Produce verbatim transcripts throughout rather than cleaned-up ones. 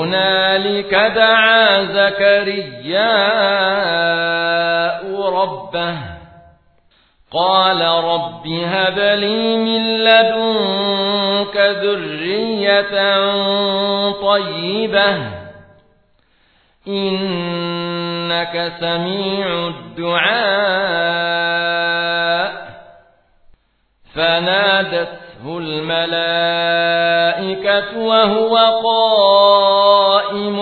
هنالك دعا زكرياء ربه قال رب هب لي من لدنك ذرية طيبة إنك سميع الدعاء فنادته الملائكة وهو قائم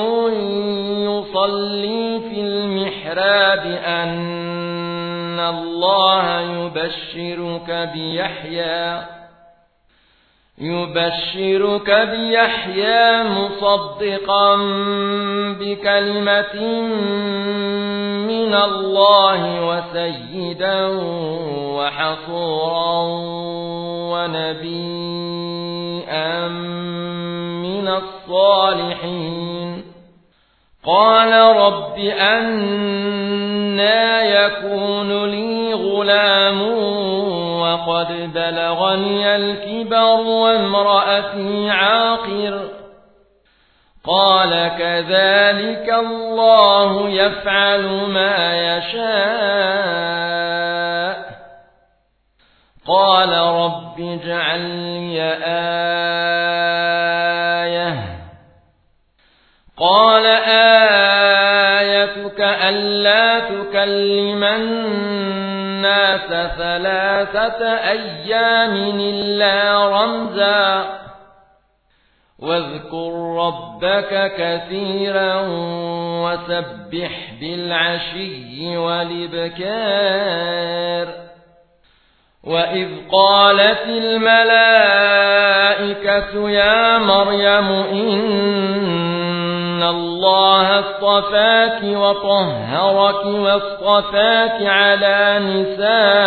يصلي في المحراب أن الله يبشرك بيحيى يبشرك بيحيى مصدقا بكلمة من الله وسيدا وحصورا ونبيا من الصالحين قال رب أنى يكون لي غلام وقد بلغني الكبر وامرأتي عاقر قال كذلك الله يفعل ما يشاء قال رب اجعل لي آية قال آيتك ألا تكلم الناس ثلاثة أيام إلا رمزا واذكر ربك كثيرا وسبح بالعشي والإبكار وإذ قالت الملائكة يا مريم إن الله اصطفاك وطهرك واصطفاك على نساء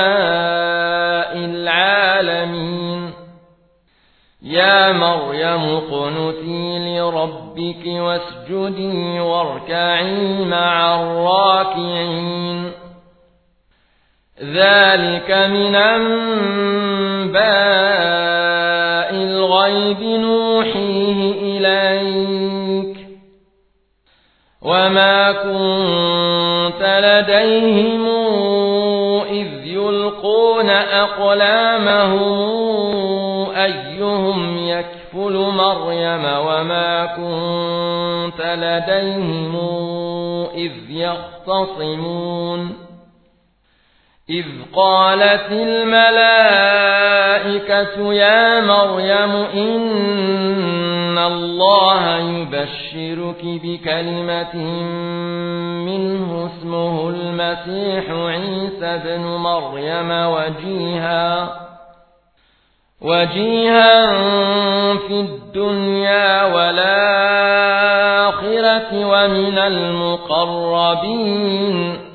العالمين يا مريم اقنتي لربك واسجدي واركعي مع الراكعين ذلك من أنباء الغيب نوحيه إليك وما كنت لديهم إذ يلقون أقلامهم أيهم يكفل مريم وما كنت لديهم إذ يختصمون إذ قالت الملائكة يا مريم إن الله يبشرك بكلمة منه اسمه المسيح عيسى بن مريم وجيها وجيها في الدنيا والآخرة ومن المقربين